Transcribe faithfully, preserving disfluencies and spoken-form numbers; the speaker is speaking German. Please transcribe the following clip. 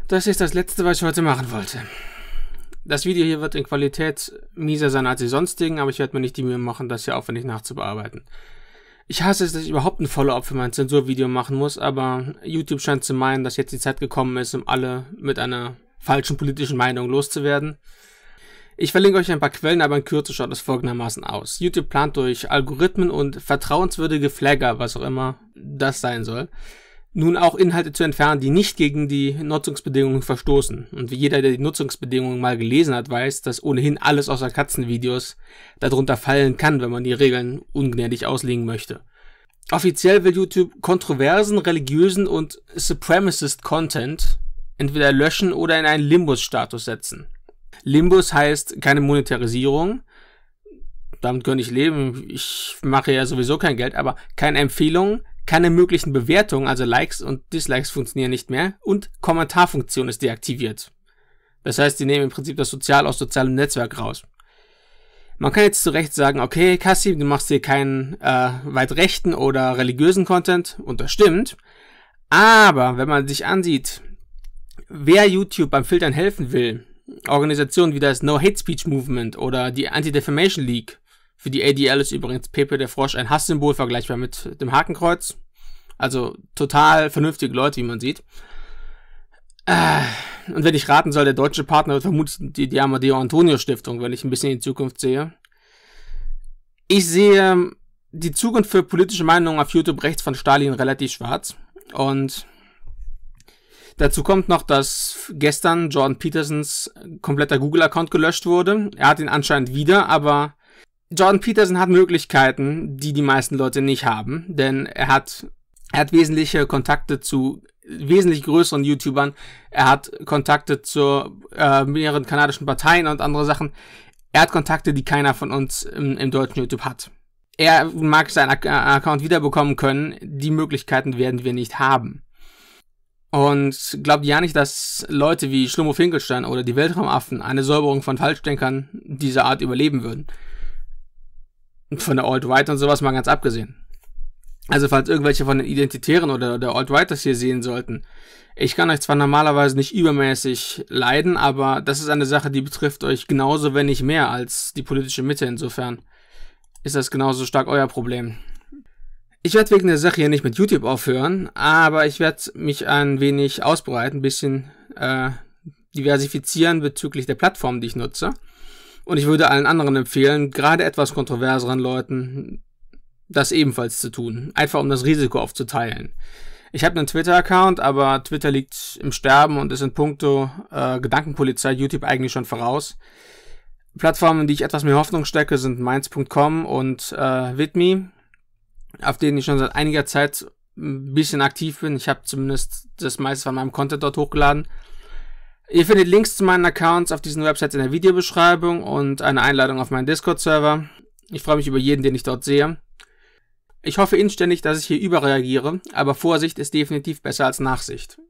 Das ist das Letzte, was ich heute machen wollte. Das Video hier wird in Qualität mieser sein als die sonstigen, aber ich werde mir nicht die Mühe machen, das hier aufwendig nachzubearbeiten. Ich hasse es, dass ich überhaupt ein Follow-up für mein Zensurvideo machen muss, aber YouTube scheint zu meinen, dass jetzt die Zeit gekommen ist, um alle mit einer falschen politischen Meinung loszuwerden. Ich verlinke euch ein paar Quellen, aber in Kürze schaut es folgendermaßen aus. YouTube plant durch Algorithmen und vertrauenswürdige Flagger, was auch immer das sein soll, nun auch Inhalte zu entfernen, die nicht gegen die Nutzungsbedingungen verstoßen. Und wie jeder, der die Nutzungsbedingungen mal gelesen hat, weiß, dass ohnehin alles außer Katzenvideos darunter fallen kann, wenn man die Regeln ungnädig auslegen möchte. Offiziell will YouTube kontroversen, religiösen und Supremacist Content entweder löschen oder in einen Limbus-Status setzen. Limbus heißt keine Monetarisierung, damit kann ich leben, ich mache ja sowieso kein Geld, aber keine Empfehlungen, keine möglichen Bewertungen, also Likes und Dislikes funktionieren nicht mehr und Kommentarfunktion ist deaktiviert. Das heißt, die nehmen im Prinzip das Sozial aus sozialem Netzwerk raus. Man kann jetzt zu Recht sagen, okay, Kassim, du machst hier keinen äh, weit rechten oder religiösen Content, und das stimmt, aber wenn man sich ansieht, wer YouTube beim Filtern helfen will, Organisationen wie das No Hate Speech Movement oder die Anti-Defamation League, für die A D L ist übrigens Pepe der Frosch ein Hasssymbol, vergleichbar mit dem Hakenkreuz. Also total vernünftige Leute, wie man sieht. Äh, und wenn ich raten soll, der deutsche Partner wird vermutlich die, die Amadeo Antonio Stiftung, wenn ich ein bisschen in die Zukunft sehe. Ich sehe die Zukunft für politische Meinungen auf YouTube rechts von Stalin relativ schwarz. Und dazu kommt noch, dass gestern Jordan Petersons kompletter Google-Account gelöscht wurde. Er hat ihn anscheinend wieder, aber Jordan Peterson hat Möglichkeiten, die die meisten Leute nicht haben, denn er hat, er hat wesentliche Kontakte zu wesentlich größeren YouTubern, er hat Kontakte zu äh, mehreren kanadischen Parteien und andere Sachen. Er hat Kontakte, die keiner von uns im, im deutschen YouTube hat. Er mag seinen Ak- Account wiederbekommen können, die Möglichkeiten werden wir nicht haben. Und glaubt ja nicht, dass Leute wie Schlummo Finkelstein oder die Weltraumaffen eine Säuberung von Falschdenkern dieser Art überleben würden. Von der Alt-Right und sowas mal ganz abgesehen. Also falls irgendwelche von den Identitären oder der Alt-Right das hier sehen sollten. Ich kann euch zwar normalerweise nicht übermäßig leiden, aber das ist eine Sache, die betrifft euch genauso, wenn nicht mehr, als die politische Mitte. Insofern ist das genauso stark euer Problem. Ich werde wegen der Sache hier nicht mit YouTube aufhören, aber ich werde mich ein wenig ausbreiten, ein bisschen äh, diversifizieren bezüglich der Plattform, die ich nutze. Und ich würde allen anderen empfehlen, gerade etwas kontroverseren Leuten, das ebenfalls zu tun. Einfach um das Risiko aufzuteilen. Ich habe einen Twitter-Account, aber Twitter liegt im Sterben und ist in puncto äh, Gedankenpolizei YouTube eigentlich schon voraus. Plattformen, in die ich etwas mehr Hoffnung stecke, sind Minds Punkt com und äh, Vidme, auf denen ich schon seit einiger Zeit ein bisschen aktiv bin. Ich habe zumindest das meiste von meinem Content dort hochgeladen. Ihr findet Links zu meinen Accounts auf diesen Websites in der Videobeschreibung und eine Einladung auf meinen Discord-Server. Ich freue mich über jeden, den ich dort sehe. Ich hoffe inständig, dass ich hier überreagiere, aber Vorsicht ist definitiv besser als Nachsicht.